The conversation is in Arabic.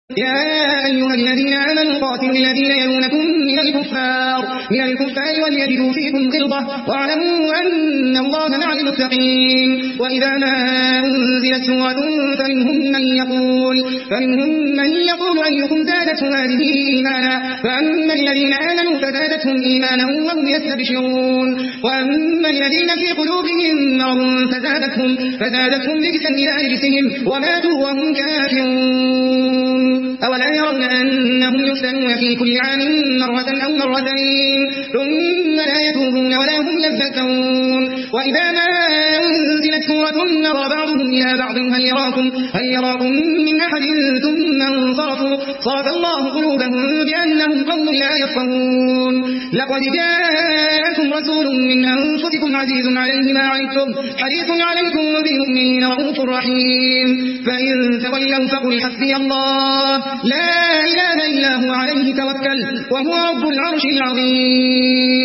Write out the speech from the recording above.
يا أيها الذين آمنوا قاتلوا الذين يلونكم من الكفار وليجدوا فيكم غلظة واعلموا أن الله مع المتقين. وإذا ما أنزلت سورة فمنهم من يقول أيكم زادته هذه إيمانا فأما الذين آمنوا فزادتهم إيمانا وهم يستبشرون وأما الذين في قلوبهم مرض فزادتهم رجسا إلى رجسهم وماتوا وهم كافرون. أولا يرون أنهم يفتنون في كل عام مرة أو مرتين ثم لا يتوبون ولا هم يذكرون. وإذا ما أنزلت سورة نظر بعضهم إلى بعض هل يراكم من أحد ثم انصرفوا صرف الله قلوبهم بأنهم قوم لا يفقهون. لقد جاءكم رسول من أنفسكم عزيز عليه ما عنتم حريص عليكم بالمؤمنين رؤوف رحيم. فإن تولوا فقل حسبي الله لا إله إلا هو عليه توكل وهو رب العرش العظيم.